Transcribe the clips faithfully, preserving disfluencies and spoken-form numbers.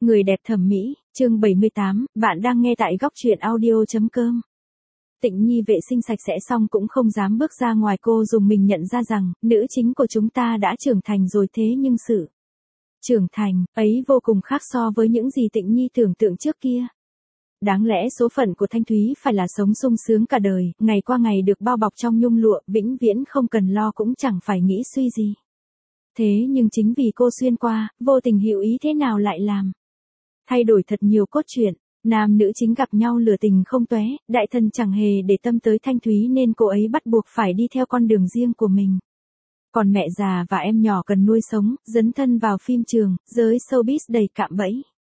Người đẹp thẩm mỹ, chương bảy mươi tám, bạn đang nghe tại góc truyện audio chấm com. Tịnh Nhi vệ sinh sạch sẽ xong cũng không dám bước ra ngoài, cô dùng mình nhận ra rằng, nữ chính của chúng ta đã trưởng thành rồi, thế nhưng sự trưởng thành ấy vô cùng khác so với những gì Tịnh Nhi tưởng tượng trước kia. Đáng lẽ số phận của Thanh Thúy phải là sống sung sướng cả đời, ngày qua ngày được bao bọc trong nhung lụa, vĩnh viễn không cần lo cũng chẳng phải nghĩ suy gì. Thế nhưng chính vì cô xuyên qua, vô tình hữu ý thế nào lại làm thay đổi thật nhiều cốt truyện. Nam nữ chính gặp nhau lửa tình không tóe, đại thần chẳng hề để tâm tới Thanh Thúy nên cô ấy bắt buộc phải đi theo con đường riêng của mình. Còn mẹ già và em nhỏ cần nuôi sống, dấn thân vào phim trường, giới showbiz đầy cạm bẫy.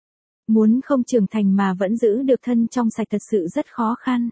Muốn không trưởng thành mà vẫn giữ được thân trong sạch thật sự rất khó khăn.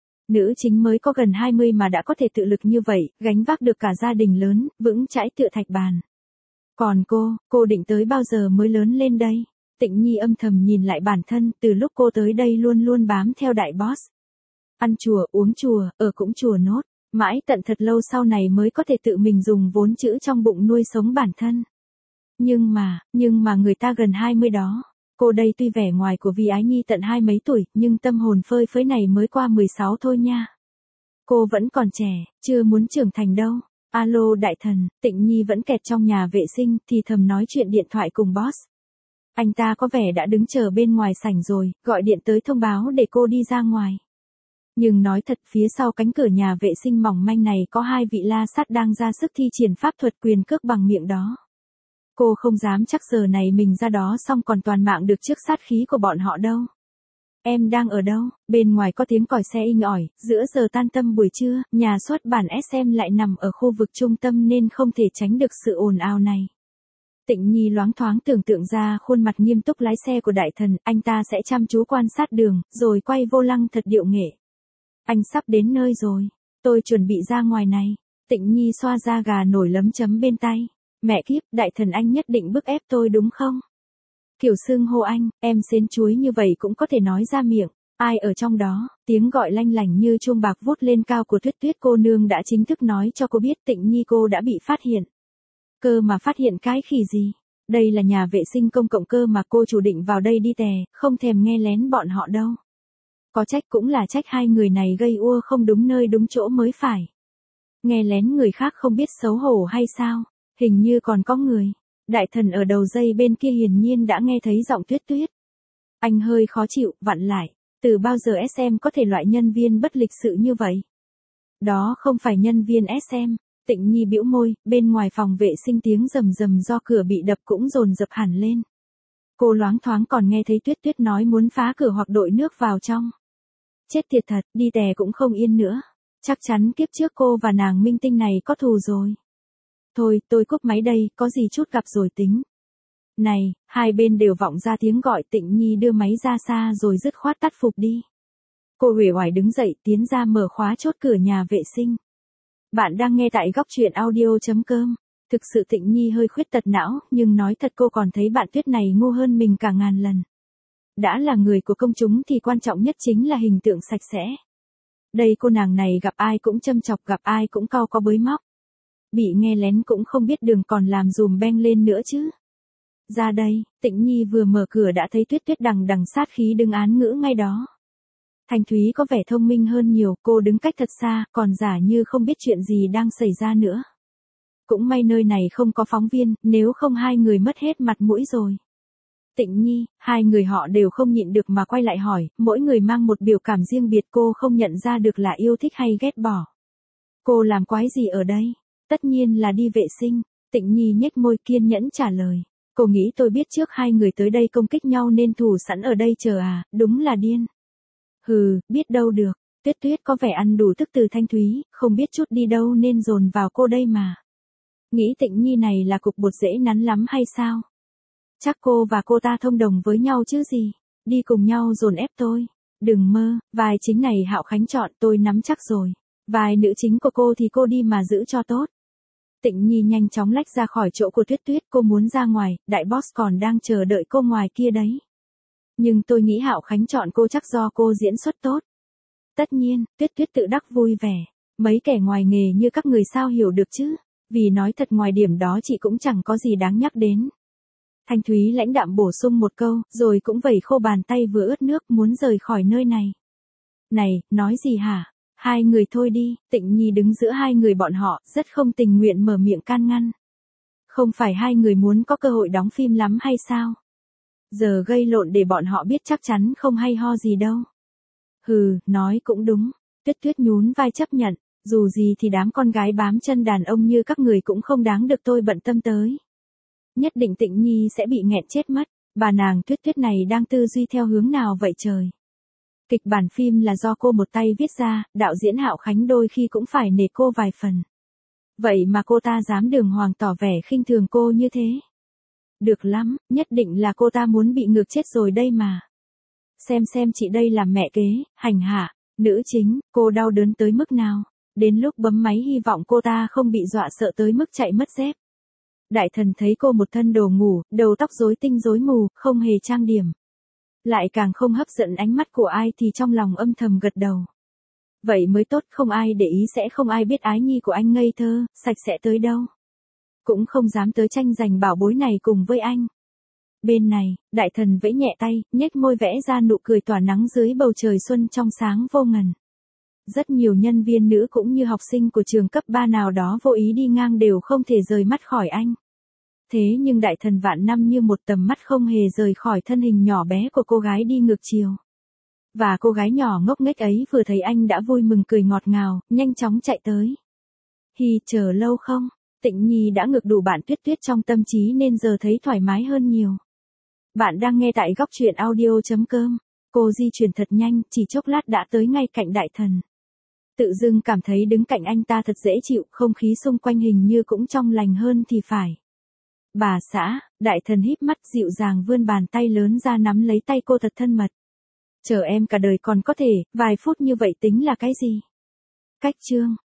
Nữ chính mới có gần hai mươi mà đã có thể tự lực như vậy, gánh vác được cả gia đình lớn, vững chãi tựa thạch bàn. Còn cô, cô định tới bao giờ mới lớn lên đây? Tịnh Nhi âm thầm nhìn lại bản thân, từ lúc cô tới đây luôn luôn bám theo đại boss. Ăn chùa, uống chùa, ở cũng chùa nốt, mãi tận thật lâu sau này mới có thể tự mình dùng vốn chữ trong bụng nuôi sống bản thân. Nhưng mà, nhưng mà người ta gần hai mươi đó. Cô đây tuy vẻ ngoài của Vi Ái Nhi tận hai mấy tuổi, nhưng tâm hồn phơi phới này mới qua mười sáu thôi nha. Cô vẫn còn trẻ, chưa muốn trưởng thành đâu. Alo đại thần, Tịnh Nhi vẫn kẹt trong nhà vệ sinh, thì thầm nói chuyện điện thoại cùng boss. Anh ta có vẻ đã đứng chờ bên ngoài sảnh rồi, gọi điện tới thông báo để cô đi ra ngoài. Nhưng nói thật, phía sau cánh cửa nhà vệ sinh mỏng manh này có hai vị la sát đang ra sức thi triển pháp thuật quyền cước bằng miệng đó. Cô không dám chắc giờ này mình ra đó xong còn toàn mạng được trước sát khí của bọn họ đâu. Em đang ở đâu? Bên ngoài có tiếng còi xe inh ỏi, giữa giờ tan tầm buổi trưa, nhà xuất bản ét em lại nằm ở khu vực trung tâm nên không thể tránh được sự ồn ào này. Tịnh Nhi loáng thoáng tưởng tượng ra khuôn mặt nghiêm túc lái xe của đại thần, anh ta sẽ chăm chú quan sát đường, rồi quay vô lăng thật điệu nghệ. Anh sắp đến nơi rồi, tôi chuẩn bị ra ngoài này. Tịnh Nhi xoa da gà nổi lấm chấm bên tay. Mẹ kiếp, đại thần anh nhất định bức ép tôi đúng không? Kiểu xưng hô anh, em xến chuối như vậy cũng có thể nói ra miệng. Ai ở trong đó? Tiếng gọi lanh lảnh như chuông bạc vút lên cao của Tuyết Tuyết cô nương đã chính thức nói cho cô biết Tịnh Nhi cô đã bị phát hiện. Cơ mà phát hiện cái khỉ gì? Đây là nhà vệ sinh công cộng cơ mà, cô chủ định vào đây đi tè, không thèm nghe lén bọn họ đâu. Có trách cũng là trách hai người này gây ua không đúng nơi đúng chỗ mới phải. Nghe lén người khác không biết xấu hổ hay sao? Hình như còn có người. Đại thần ở đầu dây bên kia hiển nhiên đã nghe thấy giọng Tuyết Tuyết. Anh hơi khó chịu, vặn lại. Từ bao giờ ét em có thể loại nhân viên bất lịch sự như vậy? Đó không phải nhân viên ét em. Tịnh Nhi bĩu môi, bên ngoài phòng vệ sinh tiếng rầm rầm do cửa bị đập cũng dồn dập hẳn lên. Cô loáng thoáng còn nghe thấy Tuyết Tuyết nói muốn phá cửa hoặc đội nước vào trong. Chết tiệt thật, đi tè cũng không yên nữa. Chắc chắn kiếp trước cô và nàng minh tinh này có thù rồi. Thôi, tôi cúp máy đây, có gì chút gặp rồi tính. Này, hai bên đều vọng ra tiếng gọi. Tịnh Nhi đưa máy ra xa rồi dứt khoát tắt phục đi. Cô uể oải đứng dậy tiến ra mở khóa chốt cửa nhà vệ sinh. Bạn đang nghe tại góc truyện audio chấm com. Thực sự Tịnh Nhi hơi khuyết tật não, nhưng nói thật cô còn thấy bạn Tuyết này ngu hơn mình cả ngàn lần. Đã là người của công chúng thì quan trọng nhất chính là hình tượng sạch sẽ. Đây cô nàng này gặp ai cũng châm chọc, gặp ai cũng cau có bới móc. Bị nghe lén cũng không biết đường còn làm dùm beng lên nữa chứ. Ra đây, Tịnh Nhi vừa mở cửa đã thấy Tuyết Tuyết đằng đằng sát khí đứng án ngữ ngay đó. Thanh Thúy có vẻ thông minh hơn nhiều, cô đứng cách thật xa, còn giả như không biết chuyện gì đang xảy ra nữa. Cũng may nơi này không có phóng viên, nếu không hai người mất hết mặt mũi rồi. Tịnh Nhi, hai người họ đều không nhịn được mà quay lại hỏi, mỗi người mang một biểu cảm riêng biệt, cô không nhận ra được là yêu thích hay ghét bỏ. Cô làm quái gì ở đây? Tất nhiên là đi vệ sinh. Tịnh Nhi nhếch môi kiên nhẫn trả lời. Cô nghĩ tôi biết trước hai người tới đây công kích nhau nên thủ sẵn ở đây chờ à, đúng là điên. Hừ, biết đâu được. Tuyết Tuyết có vẻ ăn đủ tức từ Thanh Thúy, không biết chút đi đâu nên dồn vào cô đây mà. Nghĩ Tịnh Nhi này là cục bột dễ nắn lắm hay sao? Chắc cô và cô ta thông đồng với nhau chứ gì. Đi cùng nhau dồn ép tôi. Đừng mơ, vai chính này Hạo Khánh chọn tôi nắm chắc rồi. Vai nữ chính của cô thì cô đi mà giữ cho tốt. Tịnh Nhi nhanh chóng lách ra khỏi chỗ của Tuyết Tuyết, cô muốn ra ngoài, đại boss còn đang chờ đợi cô ngoài kia đấy. Nhưng tôi nghĩ Hạo Khánh chọn cô chắc do cô diễn xuất tốt. Tất nhiên, Tuyết Tuyết tự đắc vui vẻ. Mấy kẻ ngoài nghề như các người sao hiểu được chứ. Vì nói thật ngoài điểm đó chị cũng chẳng có gì đáng nhắc đến. Thanh Thúy lãnh đạm bổ sung một câu, rồi cũng vẩy khô bàn tay vừa ướt nước muốn rời khỏi nơi này. Này, nói gì hả? Hai người thôi đi, Tịnh Nhi đứng giữa hai người bọn họ, rất không tình nguyện mở miệng can ngăn. Không phải hai người muốn có cơ hội đóng phim lắm hay sao? Giờ gây lộn để bọn họ biết chắc chắn không hay ho gì đâu. Hừ, nói cũng đúng. Tuyết Tuyết nhún vai chấp nhận, dù gì thì đám con gái bám chân đàn ông như các người cũng không đáng được tôi bận tâm tới. Nhất định Tịnh Nhi sẽ bị nghẹn chết mất, bà nàng Tuyết Tuyết này đang tư duy theo hướng nào vậy trời? Kịch bản phim là do cô một tay viết ra, đạo diễn Hạo Khánh đôi khi cũng phải nể cô vài phần. Vậy mà cô ta dám đường hoàng tỏ vẻ khinh thường cô như thế. Được lắm, nhất định là cô ta muốn bị ngược chết rồi đây mà. Xem xem chị đây làm mẹ kế, hành hạ, nữ chính, cô đau đớn tới mức nào. Đến lúc bấm máy hy vọng cô ta không bị dọa sợ tới mức chạy mất dép. Đại thần thấy cô một thân đồ ngủ, đầu tóc rối tinh rối mù, không hề trang điểm. Lại càng không hấp dẫn ánh mắt của ai thì trong lòng âm thầm gật đầu. Vậy mới tốt, không ai để ý sẽ không ai biết ái nhi của anh ngây thơ, sạch sẽ tới đâu. Cũng không dám tới tranh giành bảo bối này cùng với anh. Bên này, đại thần vẫy nhẹ tay, nhếch môi vẽ ra nụ cười tỏa nắng dưới bầu trời xuân trong sáng vô ngần. Rất nhiều nhân viên nữ cũng như học sinh của trường cấp ba nào đó vô ý đi ngang đều không thể rời mắt khỏi anh. Thế nhưng đại thần vạn năm như một tầm mắt không hề rời khỏi thân hình nhỏ bé của cô gái đi ngược chiều. Và cô gái nhỏ ngốc nghếch ấy vừa thấy anh đã vui mừng cười ngọt ngào, nhanh chóng chạy tới. Hi, chờ lâu không? Tịnh Nhi đã ngược đủ bạn Tuyết Tuyết trong tâm trí nên giờ thấy thoải mái hơn nhiều. Bạn đang nghe tại góc truyện audio.com. Cô di chuyển thật nhanh, chỉ chốc lát đã tới ngay cạnh đại thần. Tự dưng cảm thấy đứng cạnh anh ta thật dễ chịu, không khí xung quanh hình như cũng trong lành hơn thì phải. Bà xã, đại thần híp mắt dịu dàng vươn bàn tay lớn ra nắm lấy tay cô thật thân mật. Chờ em cả đời còn có thể, vài phút như vậy tính là cái gì? Cách chương.